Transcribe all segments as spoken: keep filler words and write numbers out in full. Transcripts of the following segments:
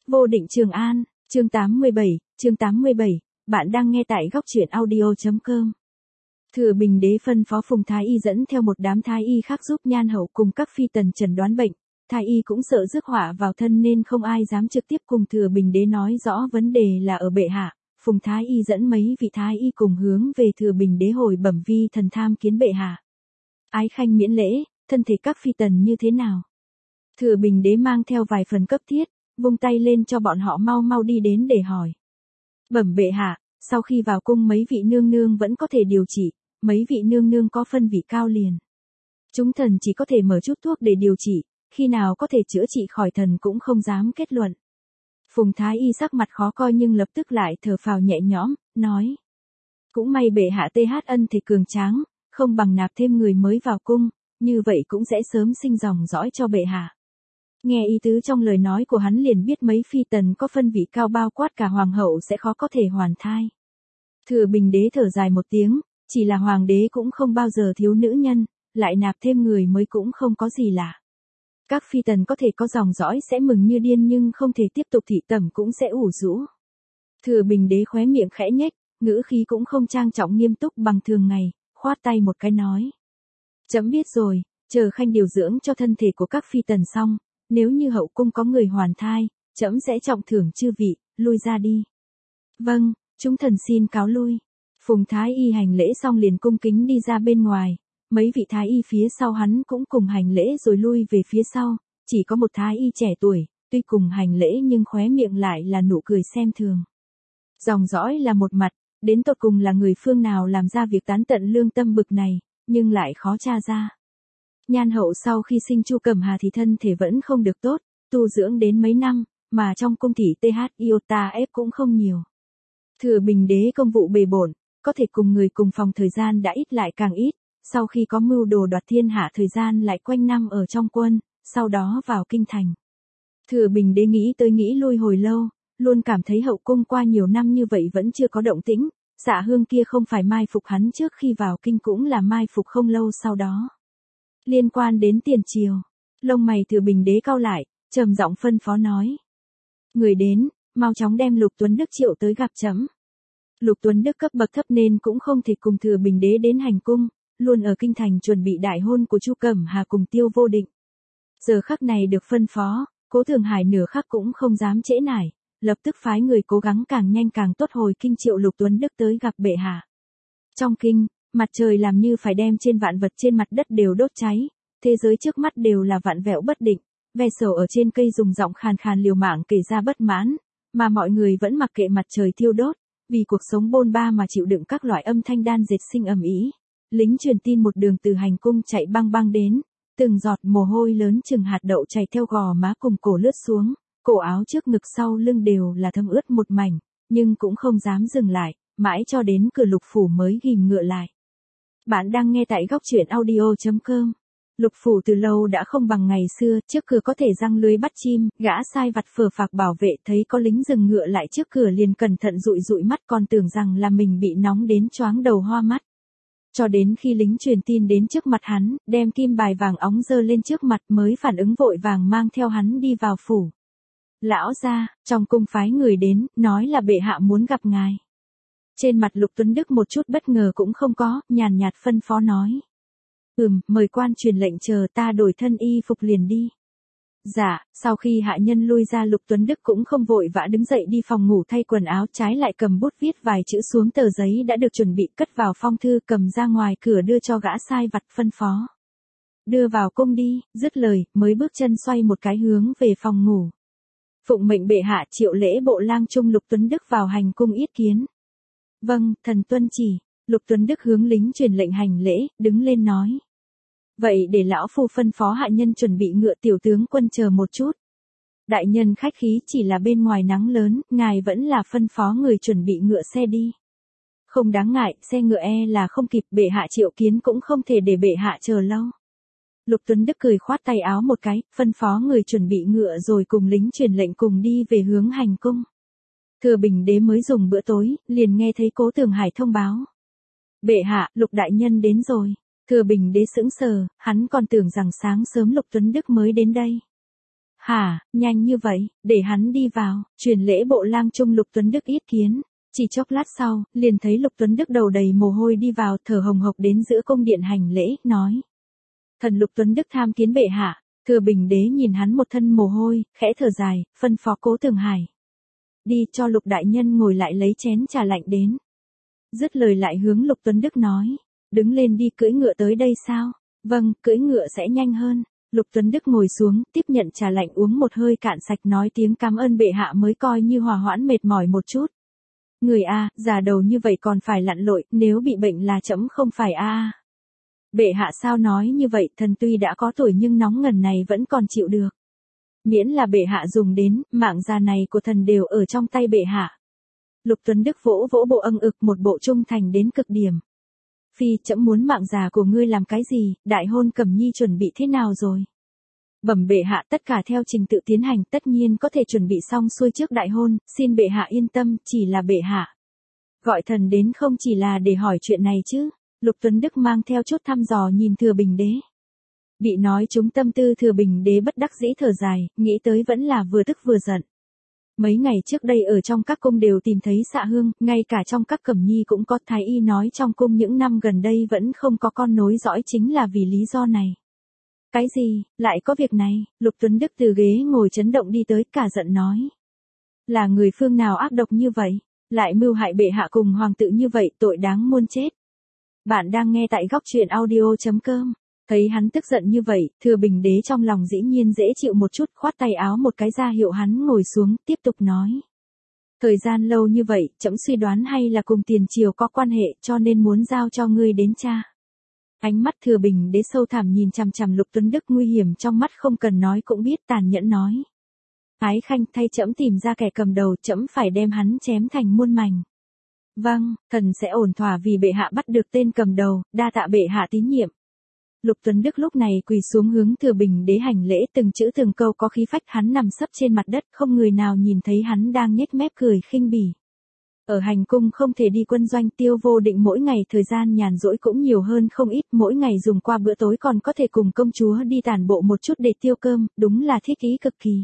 Vô định Trường An, chương tám mươi bảy, chương tám mươi bảy, bạn đang nghe tại góc truyện audio chấm com. Thừa Bình Đế phân phó Phùng Thái Y dẫn theo một đám Thái Y khác giúp Nhan Hậu cùng các phi tần chẩn đoán bệnh. Thái Y cũng sợ rước họa vào thân nên không ai dám trực tiếp cùng Thừa Bình Đế nói rõ vấn đề là ở bệ hạ. Phùng Thái Y dẫn mấy vị Thái Y cùng hướng về Thừa Bình Đế hồi bẩm vi thần tham kiến bệ hạ. Ái khanh miễn lễ, thân thể các phi tần như thế nào? Thừa Bình Đế mang theo vài phần cấp thiết, vung tay lên cho bọn họ mau mau đi đến để hỏi. Bẩm bệ hạ, sau khi vào cung mấy vị nương nương vẫn có thể điều trị, mấy vị nương nương có phân vị cao liền. Chúng thần chỉ có thể mở chút thuốc để điều trị, khi nào có thể chữa trị khỏi thần cũng không dám kết luận. Phùng Thái Y sắc mặt khó coi nhưng lập tức lại thở phào nhẹ nhõm, nói. Cũng may bệ hạ tê hát ân thì cường tráng, không bằng nạp thêm người mới vào cung, như vậy cũng sẽ sớm sinh dòng dõi cho bệ hạ. Nghe ý tứ trong lời nói của hắn liền biết mấy phi tần có phân vị cao bao quát cả hoàng hậu sẽ khó có thể hoàn thai. Thừa Bình Đế thở dài một tiếng, chỉ là hoàng đế cũng không bao giờ thiếu nữ nhân, lại nạp thêm người mới cũng không có gì lạ. Các phi tần có thể có dòng dõi sẽ mừng như điên nhưng không thể tiếp tục thị tẩm cũng sẽ ủ rũ. Thừa Bình Đế khóe miệng khẽ nhếch, ngữ khí cũng không trang trọng nghiêm túc bằng thường ngày, khoát tay một cái nói. Chấm biết rồi, chờ khanh điều dưỡng cho thân thể của các phi tần xong, nếu như hậu cung có người hoàn thai, trẫm sẽ trọng thưởng chư vị, lui ra đi. Vâng, chúng thần xin cáo lui. Phùng Thái Y hành lễ xong liền cung kính đi ra bên ngoài, mấy vị Thái Y phía sau hắn cũng cùng hành lễ rồi lui về phía sau, chỉ có một Thái Y trẻ tuổi, tuy cùng hành lễ nhưng khóe miệng lại là nụ cười xem thường. Dòng dõi là một mặt, đến tột cùng là người phương nào làm ra việc tán tận lương tâm bực này, nhưng lại khó tra ra. Nhan Hậu sau khi sinh Chu Cẩm Hà thì thân thể vẫn không được tốt, tu dưỡng đến mấy năm, mà trong cung thị tê hát iota ép cũng không nhiều. Thừa Bình Đế công vụ bề bộn, có thể cùng người cùng phòng thời gian đã ít lại càng ít, sau khi có mưu đồ đoạt thiên hạ thời gian lại quanh năm ở trong quân, sau đó vào kinh thành. Thừa Bình Đế nghĩ tới nghĩ lui hồi lâu, luôn cảm thấy hậu cung qua nhiều năm như vậy vẫn chưa có động tĩnh, Dạ Hương kia không phải mai phục hắn trước khi vào kinh cũng là mai phục không lâu sau đó. Liên quan đến tiền triều, lông mày Thừa Bình Đế cau lại, trầm giọng phân phó nói. Người đến, mau chóng đem Lục Tuấn Đức triệu tới gặp trẫm. Lục Tuấn Đức cấp bậc thấp nên cũng không thể cùng Thừa Bình Đế đến hành cung, luôn ở kinh thành chuẩn bị đại hôn của Chu Cẩm Hà cùng Tiêu Vô Định. Giờ khắc này được phân phó, Cố Thường Hải nửa khắc cũng không dám trễ nải, lập tức phái người cố gắng càng nhanh càng tốt hồi kinh triệu Lục Tuấn Đức tới gặp bệ hạ. Trong kinh, mặt trời làm như phải đem trên vạn vật trên mặt đất đều đốt cháy, thế giới trước mắt đều là vạn vẹo bất định, ve sầu ở trên cây dùng giọng khàn khàn liều mạng kể ra bất mãn, mà mọi người vẫn mặc kệ mặt trời thiêu đốt, vì cuộc sống bôn ba mà chịu đựng các loại âm thanh đan dệt sinh ầm ĩ. Lính truyền tin một đường từ hành cung chạy băng băng đến, từng giọt mồ hôi lớn chừng hạt đậu chảy theo gò má cùng cổ lướt xuống, cổ áo trước ngực sau lưng đều là thấm ướt một mảnh, nhưng cũng không dám dừng lại, mãi cho đến cửa Lục phủ mới ghim ngựa lại. Bạn đang nghe tại góc truyện audio chấm com. Lục phủ từ lâu đã không bằng ngày xưa, trước cửa có thể giăng lưới bắt chim, gã sai vặt phờ phạc bảo vệ thấy có lính dừng ngựa lại trước cửa liền cẩn thận dụi dụi mắt còn tưởng rằng là mình bị nóng đến choáng đầu hoa mắt. Cho đến khi lính truyền tin đến trước mặt hắn, đem kim bài vàng óng dơ lên trước mặt mới phản ứng vội vàng mang theo hắn đi vào phủ. Lão gia, trong cung phái người đến, nói là bệ hạ muốn gặp ngài. Trên mặt Lục Tuấn Đức một chút bất ngờ cũng không có, nhàn nhạt phân phó nói. Ừm, mời quan truyền lệnh chờ ta đổi thân y phục liền đi. Dạ, sau khi hạ nhân lui ra Lục Tuấn Đức cũng không vội vã đứng dậy đi phòng ngủ thay quần áo, trái lại cầm bút viết vài chữ xuống tờ giấy đã được chuẩn bị cất vào phong thư cầm ra ngoài cửa đưa cho gã sai vặt phân phó. Đưa vào cung đi, dứt lời, mới bước chân xoay một cái hướng về phòng ngủ. Phụng mệnh bệ hạ triệu lễ bộ lang trung Lục Tuấn Đức vào hành cung yết kiến. Vâng, thần tuân chỉ. Lục Tuấn Đức hướng lính truyền lệnh hành lễ, đứng lên nói. Vậy để lão phu phân phó hạ nhân chuẩn bị ngựa tiểu tướng quân chờ một chút. Đại nhân khách khí chỉ là bên ngoài nắng lớn, ngài vẫn là phân phó người chuẩn bị ngựa xe đi. Không đáng ngại, xe ngựa e là không kịp bệ hạ triệu kiến cũng không thể để bệ hạ chờ lâu. Lục Tuấn Đức cười khoát tay áo một cái, phân phó người chuẩn bị ngựa rồi cùng lính truyền lệnh cùng đi về hướng hành cung. Thừa Bình Đế mới dùng bữa tối, liền nghe thấy Cố Thường Hải thông báo. Bệ hạ, Lục đại nhân đến rồi. Thừa Bình Đế sững sờ, hắn còn tưởng rằng sáng sớm Lục Tuấn Đức mới đến đây. Hả, nhanh như vậy, để hắn đi vào, truyền lễ bộ lang trung Lục Tuấn Đức yết kiến. Chỉ chốc lát sau, liền thấy Lục Tuấn Đức đầu đầy mồ hôi đi vào, thở hồng hộc đến giữa cung điện hành lễ, nói. Thần Lục Tuấn Đức tham kiến bệ hạ. Thừa Bình Đế nhìn hắn một thân mồ hôi, khẽ thở dài, phân phó Cố Tường Hải. Đi cho Lục đại nhân ngồi lại lấy chén trà lạnh đến. Dứt lời lại hướng Lục Tuấn Đức nói. Đứng lên đi, cưỡi ngựa tới đây sao? Vâng, cưỡi ngựa sẽ nhanh hơn. Lục Tuấn Đức ngồi xuống, tiếp nhận trà lạnh uống một hơi cạn sạch, nói tiếng cảm ơn bệ hạ mới coi như hòa hoãn mệt mỏi một chút. Người a, già đầu như vậy còn phải lặn lội, nếu bị bệnh là trẫm không phải a. À. Bệ hạ sao nói như vậy, thần tuy đã có tuổi nhưng nóng ngần này vẫn còn chịu được. Miễn là bệ hạ dùng đến, mạng già này của thần đều ở trong tay bệ hạ. Lục Tuấn Đức vỗ vỗ bộ âng ực, một bộ trung thành đến cực điểm. Phi, trẫm muốn mạng già của ngươi làm cái gì, đại hôn Cẩm Nhi chuẩn bị thế nào rồi? Bẩm bệ hạ, tất cả theo trình tự tiến hành, tất nhiên có thể chuẩn bị xong xuôi trước đại hôn, xin bệ hạ yên tâm, chỉ là bệ hạ. Gọi thần đến không chỉ là để hỏi chuyện này chứ. Lục Tuấn Đức mang theo chút thăm dò nhìn Thừa Bình Đế. Bị nói trúng tâm tư, Thừa Bình Đế bất đắc dĩ thở dài, nghĩ tới vẫn là vừa tức vừa giận. Mấy ngày trước đây ở trong các cung đều tìm thấy xạ hương, ngay cả trong các Cẩm Nhi cũng có. Thái y nói trong cung những năm gần đây vẫn không có con nối dõi, chính là vì lý do này. Cái gì, lại có việc này? Lục Tuấn Đức từ ghế ngồi chấn động đi tới, cả giận nói. Là người phương nào ác độc như vậy? Lại mưu hại bệ hạ cùng hoàng tử như vậy, tội đáng muôn chết. Bạn đang nghe tại góc truyện audio chấm com. Thấy hắn tức giận như vậy, Thừa Bình Đế trong lòng dĩ nhiên dễ chịu một chút, khoát tay áo một cái ra hiệu hắn ngồi xuống, tiếp tục nói. Thời gian lâu như vậy, trẫm suy đoán hay là cùng tiền triều có quan hệ, cho nên muốn giao cho ngươi đến tra. Ánh mắt Thừa Bình Đế sâu thẳm nhìn chằm chằm Lục Tuấn Đức, nguy hiểm trong mắt không cần nói cũng biết, tàn nhẫn nói. Ái khanh, thay trẫm tìm ra kẻ cầm đầu, trẫm phải đem hắn chém thành muôn mảnh. Vâng, thần sẽ ổn thỏa vì bệ hạ bắt được tên cầm đầu, đa tạ bệ hạ tín nhiệm. Lục Tuấn Đức lúc này quỳ xuống hướng Thừa Bình Đế hành lễ, từng chữ từng câu có khí phách, hắn nằm sấp trên mặt đất, không người nào nhìn thấy hắn đang nhếch mép cười khinh bỉ. Ở hành cung không thể đi quân doanh, Tiêu Vô Định mỗi ngày thời gian nhàn rỗi cũng nhiều hơn không ít, mỗi ngày dùng qua bữa tối còn có thể cùng công chúa đi tản bộ một chút để tiêu cơm, đúng là thích ý cực kỳ.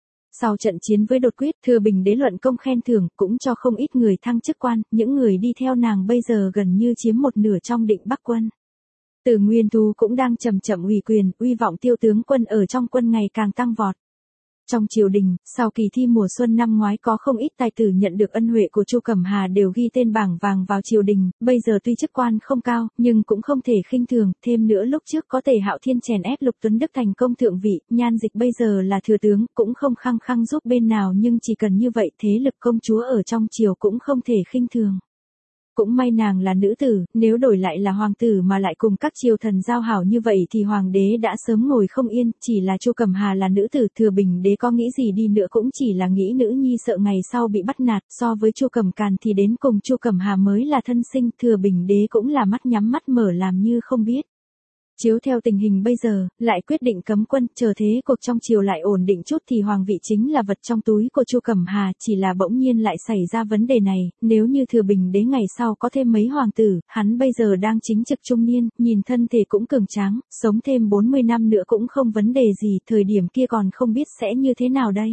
Sau trận chiến với Đột Quyết, Thừa Bình Đế luận công khen thưởng, cũng cho không ít người thăng chức quan, những người đi theo nàng bây giờ gần như chiếm một nửa trong Định Bắc quân. Từ Nguyên Thú cũng đang chậm chậm ủy quyền, uy vọng Tiêu tướng quân ở trong quân ngày càng tăng vọt. Trong triều đình, sau kỳ thi mùa xuân năm ngoái có không ít tài tử nhận được ân huệ của Chu Cẩm Hà đều ghi tên bảng vàng vào triều đình, bây giờ tuy chức quan không cao, nhưng cũng không thể khinh thường, thêm nữa lúc trước có Tề Hạo Thiên chèn ép Lục Tuấn Đức thành công thượng vị, Nhan Dịch bây giờ là thừa tướng, cũng không khăng khăng giúp bên nào, nhưng chỉ cần như vậy thế lực công chúa ở trong triều cũng không thể khinh thường. Cũng may nàng là nữ tử, nếu đổi lại là hoàng tử mà lại cùng các triều thần giao hảo như vậy thì hoàng đế đã sớm ngồi không yên, chỉ là Chu Cẩm Hà là nữ tử, Thừa Bình Đế có nghĩ gì đi nữa cũng chỉ là nghĩ nữ nhi sợ ngày sau bị bắt nạt, so với Chu Cẩm Càn thì đến cùng Chu Cẩm Hà mới là thân sinh, Thừa Bình Đế cũng là mắt nhắm mắt mở làm như không biết. Chiếu theo tình hình bây giờ, lại quyết định cấm quân, chờ thế cuộc trong triều lại ổn định chút thì hoàng vị chính là vật trong túi của Chu Cẩm Hà, chỉ là bỗng nhiên lại xảy ra vấn đề này, nếu như Thừa Bình Đế ngày sau có thêm mấy hoàng tử, hắn bây giờ đang chính trực trung niên, nhìn thân thể cũng cường tráng, sống thêm bốn mươi năm nữa cũng không vấn đề gì, thời điểm kia còn không biết sẽ như thế nào đây.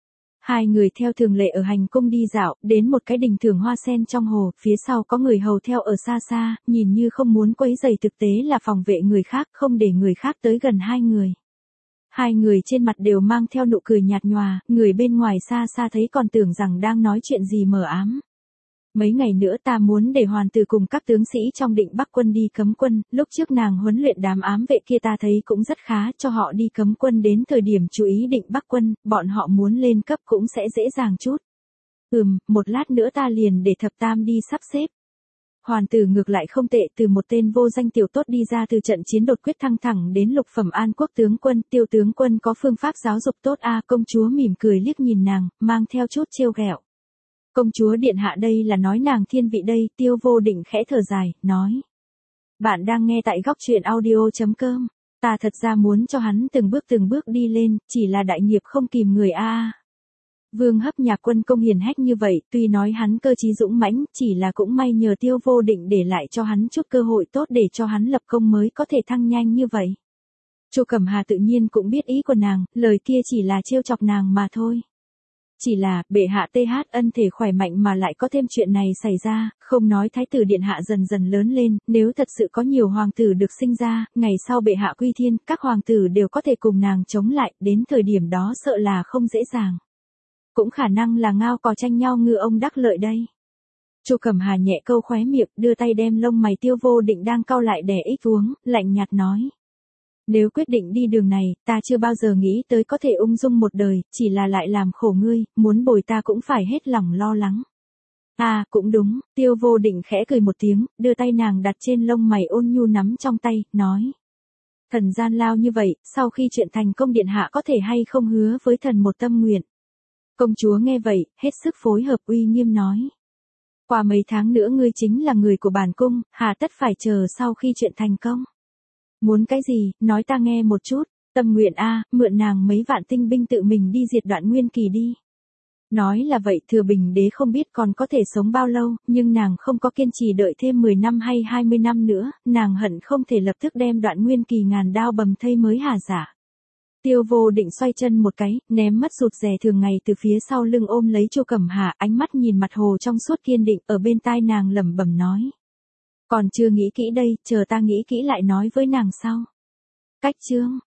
Hai người theo thường lệ ở hành cung đi dạo, đến một cái đình thưởng hoa sen trong hồ, phía sau có người hầu theo ở xa xa, nhìn như không muốn quấy rầy, thực tế là phòng vệ người khác, không để người khác tới gần hai người. Hai người trên mặt đều mang theo nụ cười nhạt nhòa, người bên ngoài xa xa thấy còn tưởng rằng đang nói chuyện gì mờ ám. Mấy ngày nữa ta muốn để hoàn tử cùng các tướng sĩ trong Định Bắc quân đi cấm quân, lúc trước nàng huấn luyện đám ám vệ kia ta thấy cũng rất khá, cho họ đi cấm quân đến thời điểm chú ý Định Bắc quân, bọn họ muốn lên cấp cũng sẽ dễ dàng chút. Ừm, một lát nữa ta liền để Thập Tam đi sắp xếp. Hoàn tử ngược lại không tệ, từ một tên vô danh tiểu tốt đi ra từ trận chiến Đột Quyết thăng thẳng đến lục phẩm an quốc tướng quân, Tiêu tướng quân có phương pháp giáo dục tốt a. À, công chúa mỉm cười liếc nhìn nàng, mang theo chút trêu ghẹo. Công chúa điện hạ đây là nói nàng thiên vị đây, Tiêu Vô Định khẽ thở dài, nói. Bạn đang nghe tại góc truyện audio chấm com, ta thật ra muốn cho hắn từng bước từng bước đi lên, chỉ là đại nghiệp không kìm người a. À. Vương Hấp nhà quân công hiển hách như vậy, tuy nói hắn cơ trí dũng mãnh, chỉ là cũng may nhờ Tiêu Vô Định để lại cho hắn chút cơ hội tốt để cho hắn lập công mới có thể thăng nhanh như vậy. Chu Cẩm Hà tự nhiên cũng biết ý của nàng, lời kia chỉ là trêu chọc nàng mà thôi. Chỉ là, bệ hạ th ân thể khỏe mạnh mà lại có thêm chuyện này xảy ra, không nói thái tử điện hạ dần dần lớn lên, nếu thật sự có nhiều hoàng tử được sinh ra, ngày sau bệ hạ quy thiên, các hoàng tử đều có thể cùng nàng chống lại, đến thời điểm đó sợ là không dễ dàng. Cũng khả năng là ngao cò tranh nhau ngư ông đắc lợi đây. Chu Cẩm Hà nhẹ câu khóe miệng, đưa tay đem lông mày Tiêu Vô Định đang cau lại đè ít xuống, lạnh nhạt nói. Nếu quyết định đi đường này, ta chưa bao giờ nghĩ tới có thể ung dung một đời, chỉ là lại làm khổ ngươi, muốn bồi ta cũng phải hết lòng lo lắng. À, cũng đúng, Tiêu Vô Định khẽ cười một tiếng, đưa tay nàng đặt trên lông mày ôn nhu nắm trong tay, nói. Thần gian lao như vậy, sau khi chuyện thành công điện hạ có thể hay không hứa với thần một tâm nguyện. Công chúa nghe vậy, hết sức phối hợp uy nghiêm nói. Qua mấy tháng nữa ngươi chính là người của bản cung, hà tất phải chờ sau khi chuyện thành công. Muốn cái gì, nói ta nghe một chút, tâm nguyện a, mượn nàng mấy vạn tinh binh tự mình đi diệt Đoạn Nguyên Kỳ đi. Nói là vậy Thừa Bình Đế không biết còn có thể sống bao lâu, nhưng nàng không có kiên trì đợi thêm mười năm hay hai mươi năm nữa, nàng hận không thể lập tức đem Đoạn Nguyên Kỳ ngàn đao bầm thây mới hà giả. Tiêu Vô Định xoay chân một cái, ném mất rụt rè thường ngày từ phía sau lưng ôm lấy Chu Cẩm Hà, ánh mắt nhìn mặt hồ trong suốt kiên định, ở bên tai nàng lẩm bẩm nói. Còn chưa nghĩ kỹ đây, chờ ta nghĩ kỹ lại nói với nàng sau. Cách chương